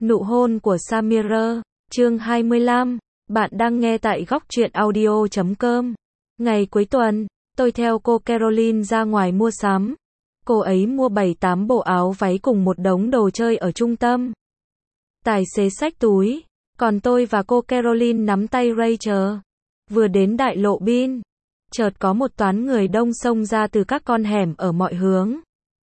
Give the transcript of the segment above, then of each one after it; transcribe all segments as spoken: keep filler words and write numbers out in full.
Nụ hôn của Samir, chương hai mươi lăm. Bạn đang nghe tại góc truyện audio chấm com. Ngày cuối tuần, tôi theo cô Caroline ra ngoài mua sắm. Cô ấy mua bảy tám bộ áo váy cùng một đống đồ chơi ở trung tâm. Tài xế xách túi, còn tôi và cô Caroline nắm tay Rachel. Vừa đến đại lộ Bin, chợt có một toán người đông xông ra từ các con hẻm ở mọi hướng.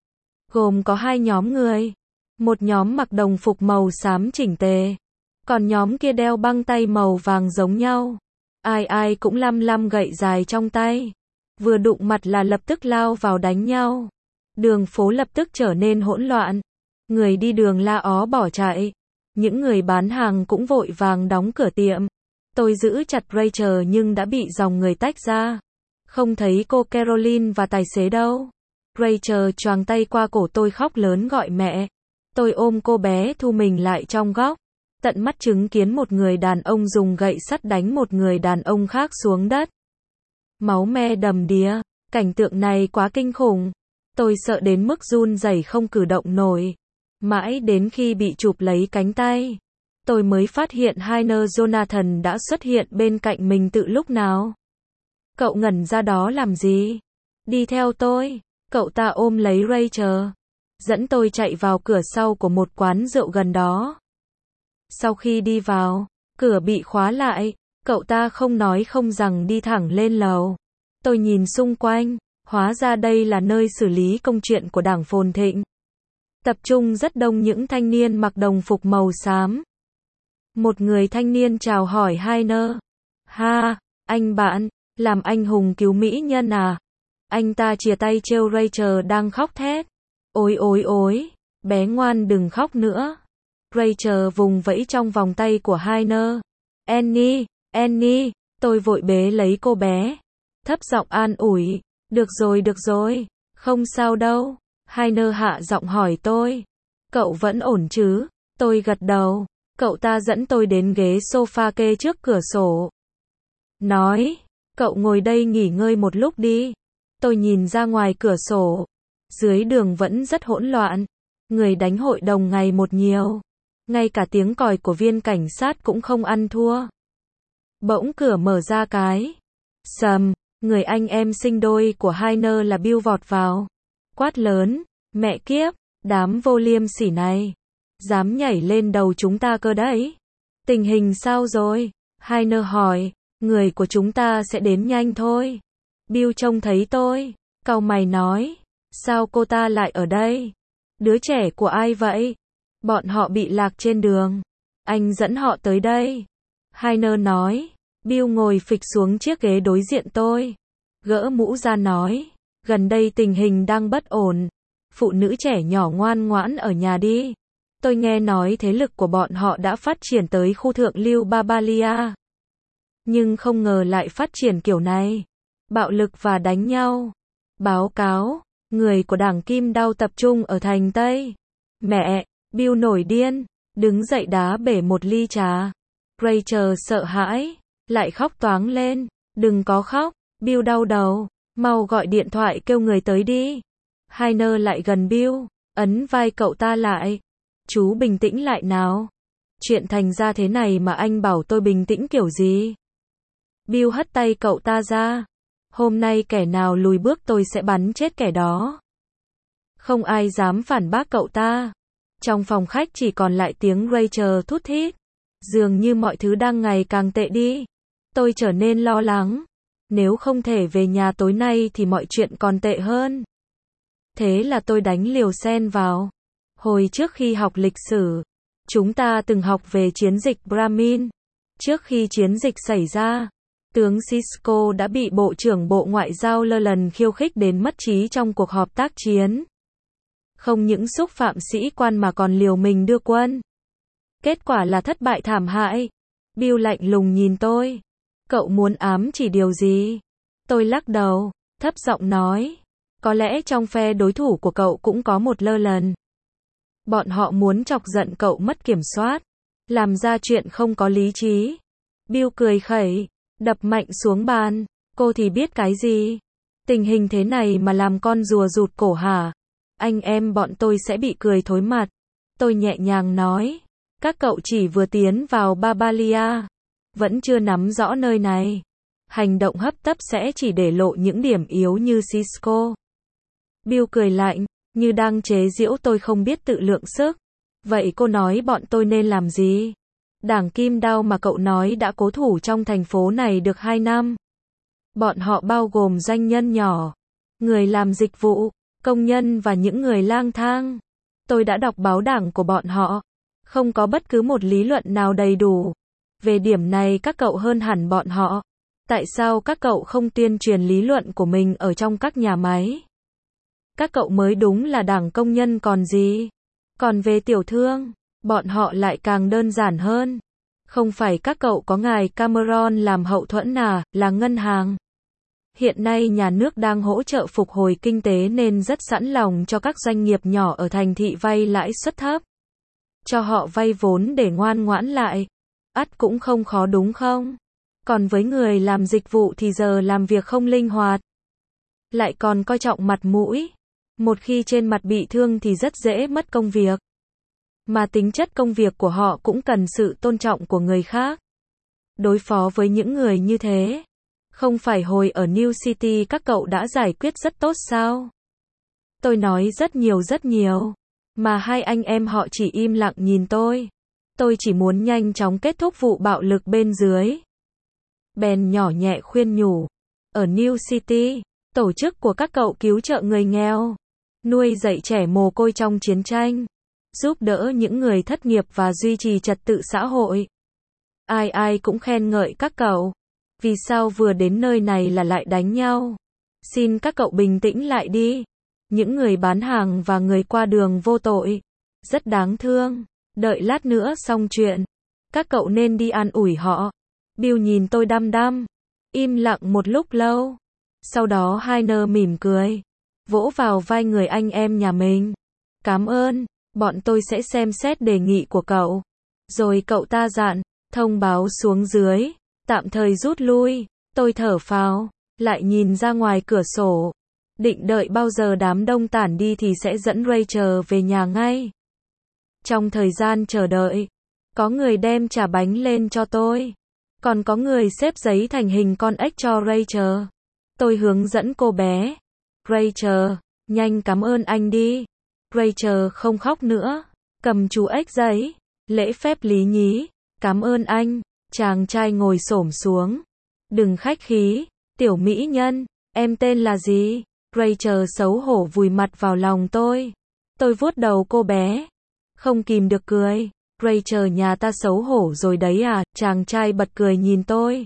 Gồm có hai nhóm người. Một nhóm mặc đồng phục màu xám chỉnh tề, còn nhóm kia đeo băng tay màu vàng giống nhau. Ai ai cũng lăm lăm gậy dài trong tay. Vừa đụng mặt là lập tức lao vào đánh nhau. Đường phố lập tức trở nên hỗn loạn. Người đi đường la ó bỏ chạy. Những người bán hàng cũng vội vàng đóng cửa tiệm. Tôi giữ chặt Rachel nhưng đã bị dòng người tách ra. Không thấy cô Caroline và tài xế đâu. Rachel choàng tay qua cổ tôi khóc lớn gọi mẹ. Tôi ôm cô bé thu mình lại trong góc. Tận mắt chứng kiến một người đàn ông dùng gậy sắt đánh một người đàn ông khác xuống đất. Máu me đầm đìa. Cảnh tượng này quá kinh khủng. Tôi sợ đến mức run rẩy không cử động nổi. Mãi đến khi bị chụp lấy cánh tay, tôi mới phát hiện Heiner Jonathan đã xuất hiện bên cạnh mình từ lúc nào. Cậu ngẩn ra đó làm gì? Đi theo tôi. Cậu ta ôm lấy Rachel, dẫn tôi chạy vào cửa sau của một quán rượu gần đó. Sau khi đi vào, cửa bị khóa lại, cậu ta không nói không rằng đi thẳng lên lầu. Tôi nhìn xung quanh, hóa ra đây là nơi xử lý công chuyện của Đảng Phồn Thịnh. Tập trung rất đông những thanh niên mặc đồng phục màu xám. Một người thanh niên chào hỏi Heiner. Ha, anh bạn, làm anh hùng cứu mỹ nhân à? Anh ta chìa tay trêu Rachel đang khóc thét. Ôi ôi ôi, bé ngoan đừng khóc nữa. Rachel vùng vẫy trong vòng tay của Heiner. Annie, Annie, tôi vội bế lấy cô bé. Thấp giọng an ủi. Được rồi được rồi, không sao đâu. Heiner hạ giọng hỏi tôi. Cậu vẫn ổn chứ? Tôi gật đầu. Cậu ta dẫn tôi đến ghế sofa kê trước cửa sổ. Nói, cậu ngồi đây nghỉ ngơi một lúc đi. Tôi nhìn ra ngoài cửa sổ. Dưới đường vẫn rất hỗn loạn. Người đánh hội đồng ngày một nhiều. Ngay cả tiếng còi của viên cảnh sát cũng không ăn thua. Bỗng cửa mở ra cái. Sầm, người anh em sinh đôi của Heiner là Bill vọt vào. Quát lớn, mẹ kiếp, đám vô liêm sỉ này. Dám nhảy lên đầu chúng ta cơ đấy. Tình hình sao rồi? Heiner hỏi, người của chúng ta sẽ đến nhanh thôi. Bill trông thấy tôi, cau mày nói, sao cô ta lại ở đây? Đứa trẻ của ai vậy? Bọn họ bị lạc trên đường. Anh dẫn họ tới đây. Heiner nói. Bill ngồi phịch xuống chiếc ghế đối diện tôi. Gỡ mũ ra nói. Gần đây tình hình đang bất ổn. Phụ nữ trẻ nhỏ ngoan ngoãn ở nhà đi. Tôi nghe nói thế lực của bọn họ đã phát triển tới khu thượng lưu Barbalia. Nhưng không ngờ lại phát triển kiểu này. Bạo lực và đánh nhau. Báo cáo, người của đảng Kim Đao tập trung ở thành Tây. Mẹ, Bill nổi điên, đứng dậy đá bể một ly trà. Rachel sợ hãi, lại khóc toáng lên. Đừng có khóc, Bill đau đầu, mau gọi điện thoại kêu người tới đi. Heiner lại gần Bill, ấn vai cậu ta lại. Chú bình tĩnh lại nào. Chuyện thành ra thế này mà anh bảo tôi bình tĩnh kiểu gì? Bill hất tay cậu ta ra. Hôm nay kẻ nào lùi bước tôi sẽ bắn chết kẻ đó. Không ai dám phản bác cậu ta. Trong phòng khách chỉ còn lại tiếng Rachel thút thít. Dường như mọi thứ đang ngày càng tệ đi. Tôi trở nên lo lắng. Nếu không thể về nhà tối nay thì mọi chuyện còn tệ hơn. Thế là tôi đánh liều xen vào. Hồi trước khi học lịch sử, chúng ta từng học về chiến dịch Brahmin. Trước khi chiến dịch xảy ra, tướng Sisko đã bị Bộ trưởng Bộ Ngoại giao Leland khiêu khích đến mất trí trong cuộc họp tác chiến. Không những xúc phạm sĩ quan mà còn liều mình đưa quân. Kết quả là thất bại thảm hại. Bill lạnh lùng nhìn tôi. Cậu muốn ám chỉ điều gì? Tôi lắc đầu, thấp giọng nói. Có lẽ trong phe đối thủ của cậu cũng có một Leland. Bọn họ muốn chọc giận cậu mất kiểm soát. Làm ra chuyện không có lý trí. Bill cười khẩy, đập mạnh xuống bàn. Cô thì biết cái gì? Tình hình thế này mà làm con rùa rụt cổ hả? Anh em bọn tôi sẽ bị cười thối mặt. Tôi nhẹ nhàng nói. Các cậu chỉ vừa tiến vào Barbalia, vẫn chưa nắm rõ nơi này. Hành động hấp tấp sẽ chỉ để lộ những điểm yếu như Cisco. Bill cười lạnh, như đang chế giễu tôi không biết tự lượng sức. Vậy cô nói bọn tôi nên làm gì? Đảng Kim Đao mà cậu nói đã cố thủ trong thành phố này được hai năm. Bọn họ bao gồm doanh nhân nhỏ, người làm dịch vụ, công nhân và những người lang thang. Tôi đã đọc báo đảng của bọn họ. Không có bất cứ một lý luận nào đầy đủ. Về điểm này các cậu hơn hẳn bọn họ. Tại sao các cậu không tuyên truyền lý luận của mình ở trong các nhà máy? Các cậu mới đúng là đảng công nhân còn gì. Còn về tiểu thương, bọn họ lại càng đơn giản hơn. Không phải các cậu có ngài Cameron làm hậu thuẫn à, là ngân hàng. Hiện nay nhà nước đang hỗ trợ phục hồi kinh tế nên rất sẵn lòng cho các doanh nghiệp nhỏ ở thành thị vay lãi suất thấp. Cho họ vay vốn để ngoan ngoãn lại. Ắt cũng không khó đúng không? Còn với người làm dịch vụ thì giờ làm việc không linh hoạt. Lại còn coi trọng mặt mũi. Một khi trên mặt bị thương thì rất dễ mất công việc. Mà tính chất công việc của họ cũng cần sự tôn trọng của người khác. Đối phó với những người như thế, không phải hồi ở New City các cậu đã giải quyết rất tốt sao? Tôi nói rất nhiều rất nhiều. Mà hai anh em họ chỉ im lặng nhìn tôi. Tôi chỉ muốn nhanh chóng kết thúc vụ bạo lực bên dưới. Bèn nhỏ nhẹ khuyên nhủ. Ở New City, tổ chức của các cậu cứu trợ người nghèo, nuôi dạy trẻ mồ côi trong chiến tranh, giúp đỡ những người thất nghiệp và duy trì trật tự xã hội. Ai ai cũng khen ngợi các cậu. Vì sao vừa đến nơi này là lại đánh nhau? Xin các cậu bình tĩnh lại đi. Những người bán hàng và người qua đường vô tội. Rất đáng thương. Đợi lát nữa xong chuyện. Các cậu nên đi an ủi họ. Bill nhìn tôi đăm đăm. Im lặng một lúc lâu. Sau đó Heiner mỉm cười. Vỗ vào vai người anh em nhà mình. Cảm ơn. Bọn tôi sẽ xem xét đề nghị của cậu. Rồi cậu ta dặn. Thông báo xuống dưới. Tạm thời rút lui. Tôi thở phào. Lại nhìn ra ngoài cửa sổ. Định đợi bao giờ đám đông tản đi thì sẽ dẫn Rachel về nhà ngay. Trong thời gian chờ đợi, có người đem trà bánh lên cho tôi. Còn có người xếp giấy thành hình con ếch cho Rachel. Tôi hướng dẫn cô bé. Rachel, nhanh cảm ơn anh đi. Rachel không khóc nữa. Cầm chú ếch giấy. Lễ phép lý nhí. Cảm ơn anh. Chàng trai ngồi xổm xuống. Đừng khách khí. Tiểu mỹ nhân. Em tên là gì? Rachel xấu hổ vùi mặt vào lòng tôi. Tôi vuốt đầu cô bé. Không kìm được cười. Rachel nhà ta xấu hổ rồi đấy à? Chàng trai bật cười nhìn tôi.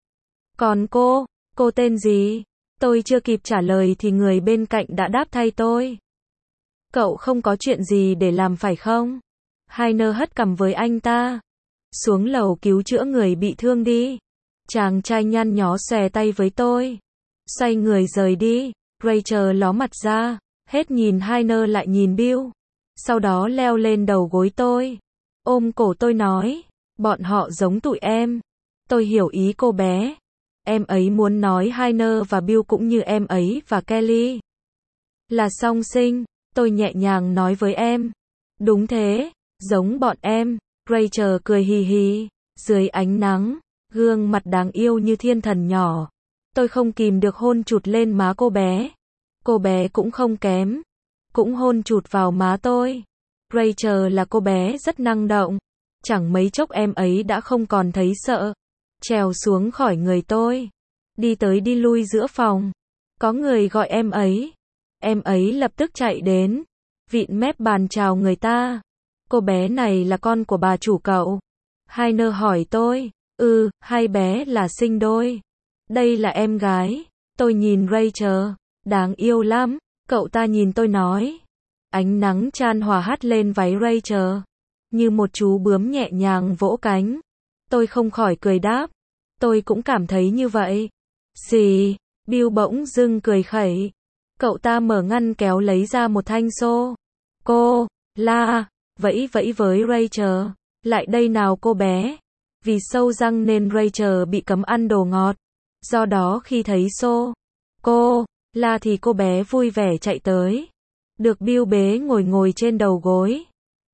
Còn cô? Cô tên gì? Tôi chưa kịp trả lời thì người bên cạnh đã đáp thay tôi. Cậu không có chuyện gì để làm phải không? Heiner hất cằm với anh ta. Xuống lầu cứu chữa người bị thương đi. Chàng trai nhăn nhó xòe tay với tôi. Xoay người rời đi. Rachel ló mặt ra. Hết nhìn Heiner lại nhìn Bill. Sau đó leo lên đầu gối tôi. Ôm cổ tôi nói. Bọn họ giống tụi em. Tôi hiểu ý cô bé. Em ấy muốn nói Heiner và Bill cũng như em ấy và Kelly là song sinh. Tôi nhẹ nhàng nói với em. Đúng thế. Giống bọn em. Rachel cười hì hì. Dưới ánh nắng. Gương mặt đáng yêu như thiên thần nhỏ. Tôi không kìm được hôn chụt lên má cô bé. Cô bé cũng không kém. Cũng hôn chụt vào má tôi. Rachel là cô bé rất năng động. Chẳng mấy chốc em ấy đã không còn thấy sợ. Trèo xuống khỏi người tôi. Đi tới đi lui giữa phòng. Có người gọi em ấy. Em ấy lập tức chạy đến. Vịn mép bàn chào người ta. Cô bé này là con của bà chủ cậu. Heiner hỏi tôi. Ừ, hai bé là sinh đôi. Đây là em gái. Tôi nhìn Rachel. Đáng yêu lắm. Cậu ta nhìn tôi nói. Ánh nắng chan hòa hắt lên váy Rachel. Như một chú bướm nhẹ nhàng vỗ cánh. Tôi không khỏi cười đáp. Tôi cũng cảm thấy như vậy. Xì. Bill bỗng dưng cười khẩy. Cậu ta mở ngăn kéo lấy ra một thanh xô. Cô, la, vẫy vẫy với Rachel. Lại đây nào cô bé. Vì sâu răng nên Rachel bị cấm ăn đồ ngọt. Do đó khi thấy xô, cô, la thì cô bé vui vẻ chạy tới. Được Bill bế ngồi ngồi trên đầu gối.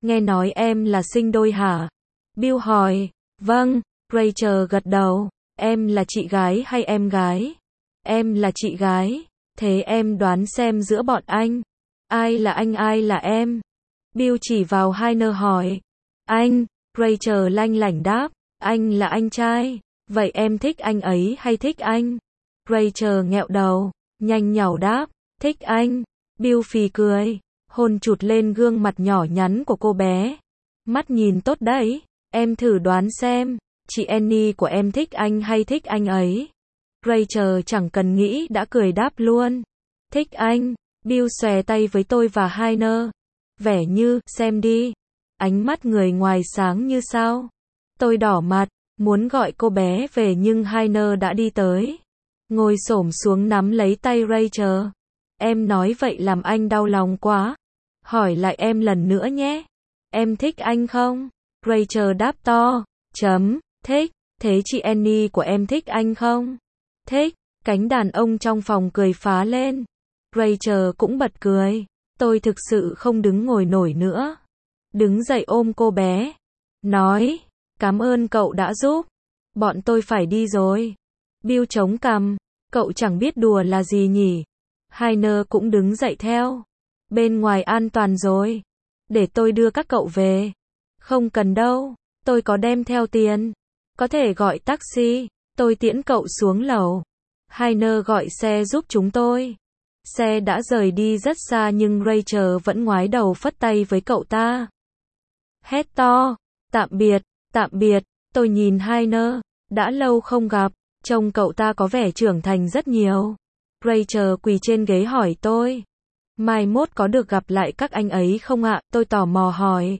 Nghe nói em là sinh đôi hả? Bill hỏi. Vâng, Rachel gật đầu. Em là chị gái hay em gái? Em là chị gái. Thế em đoán xem giữa bọn anh, ai là anh ai là em? Bill chỉ vào Heiner hỏi. Anh, Rachel lanh lảnh đáp. Anh là anh trai. Vậy em thích anh ấy hay thích anh? Rachel nghẹo đầu, nhanh nhảu đáp. Thích anh. Bill phì cười, hôn chụt lên gương mặt nhỏ nhắn của cô bé. Mắt nhìn tốt đấy. Em thử đoán xem, chị Annie của em thích anh hay thích anh ấy? Rachel chẳng cần nghĩ đã cười đáp luôn. Thích anh. Bill xòe tay với tôi và Heiner. Vẻ như, xem đi. Ánh mắt người ngoài sáng như sao. Tôi đỏ mặt, muốn gọi cô bé về nhưng Heiner đã đi tới. Ngồi xổm xuống nắm lấy tay Rachel. Em nói vậy làm anh đau lòng quá. Hỏi lại em lần nữa nhé. Em thích anh không? Rachel đáp to. Chấm, thích. Thế chị Annie của em thích anh không? Thích. Cánh đàn ông trong phòng cười phá lên. Rachel cũng bật cười. Tôi thực sự không đứng ngồi nổi nữa. Đứng dậy ôm cô bé. Nói, cảm ơn cậu đã giúp. Bọn tôi phải đi rồi. Bill chống cằm. Cậu chẳng biết đùa là gì nhỉ? Heiner cũng đứng dậy theo. Bên ngoài an toàn rồi. Để tôi đưa các cậu về. Không cần đâu. Tôi có đem theo tiền. Có thể gọi taxi. Tôi tiễn cậu xuống lầu. Heiner gọi xe giúp chúng tôi. Xe đã rời đi rất xa nhưng Rachel vẫn ngoái đầu phất tay với cậu ta. Hét to. Tạm biệt, tạm biệt. Tôi nhìn Heiner. Đã lâu không gặp. Trông cậu ta có vẻ trưởng thành rất nhiều. Rachel quỳ trên ghế hỏi tôi. Mai mốt có được gặp lại các anh ấy không ạ? Tôi tò mò hỏi.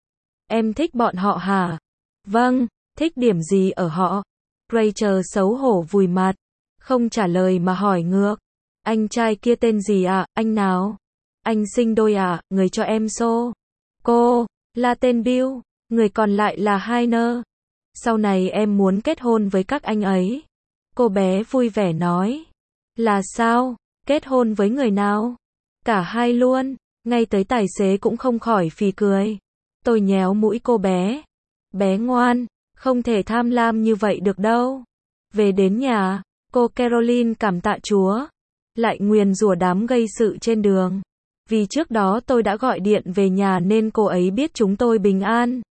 Em thích bọn họ hả? Vâng, thích điểm gì ở họ? Rachel xấu hổ vùi mặt. Không trả lời mà hỏi ngược. Anh trai kia tên gì ạ? À? Anh nào? Anh sinh đôi à? Người cho em xô. Cô, là tên Bill. Người còn lại là Heiner. Sau này em muốn kết hôn với các anh ấy. Cô bé vui vẻ nói. Là sao? Kết hôn với người nào? Cả hai luôn. Ngay tới tài xế cũng không khỏi phì cười. Tôi nhéo mũi cô bé. Bé ngoan, không thể tham lam như vậy được đâu. Về đến nhà, cô Caroline cảm tạ Chúa. Lại nguyền rủa đám gây sự trên đường. Vì trước đó tôi đã gọi điện về nhà nên cô ấy biết chúng tôi bình an.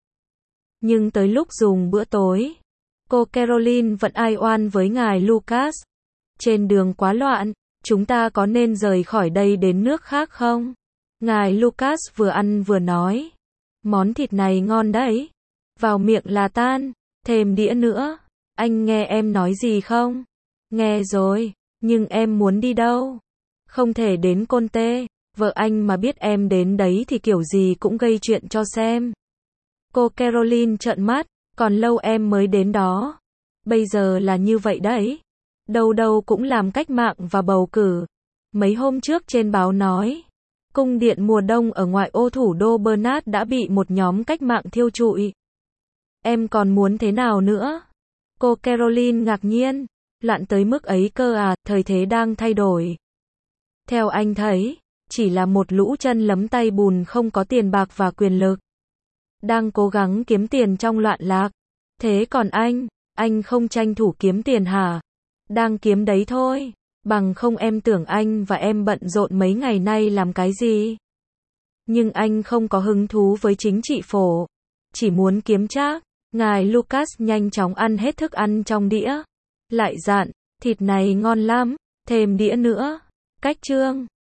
Nhưng tới lúc dùng bữa tối, cô Caroline vẫn ai oan với ngài Lucas. Trên đường quá loạn, chúng ta có nên rời khỏi đây đến nước khác không? Ngài Lucas vừa ăn vừa nói. Món thịt này ngon đấy. Vào miệng là tan. Thêm đĩa nữa. Anh nghe em nói gì không? Nghe rồi. Nhưng em muốn đi đâu? Không thể đến Côn Tê. Vợ anh mà biết em đến đấy thì kiểu gì cũng gây chuyện cho xem. Cô Caroline trợn mắt. Còn lâu em mới đến đó. Bây giờ là như vậy đấy. Đâu đâu cũng làm cách mạng và bầu cử. Mấy hôm trước trên báo nói. Cung điện mùa đông ở ngoại ô thủ đô Bernard đã bị một nhóm cách mạng thiêu trụi. Em còn muốn thế nào nữa? Cô Caroline ngạc nhiên. Loạn tới mức ấy cơ à, thời thế đang thay đổi. Theo anh thấy, chỉ là một lũ chân lấm tay bùn không có tiền bạc và quyền lực. Đang cố gắng kiếm tiền trong loạn lạc. Thế còn anh, anh không tranh thủ kiếm tiền hả? Đang kiếm đấy thôi. Bằng không em tưởng anh và em bận rộn mấy ngày nay làm cái gì? Nhưng anh không có hứng thú với chính trị phổ. Chỉ muốn kiếm trác. Ngài Lucas nhanh chóng ăn hết thức ăn trong đĩa. Lại dặn, thịt này ngon lắm, thêm đĩa nữa. Cách chương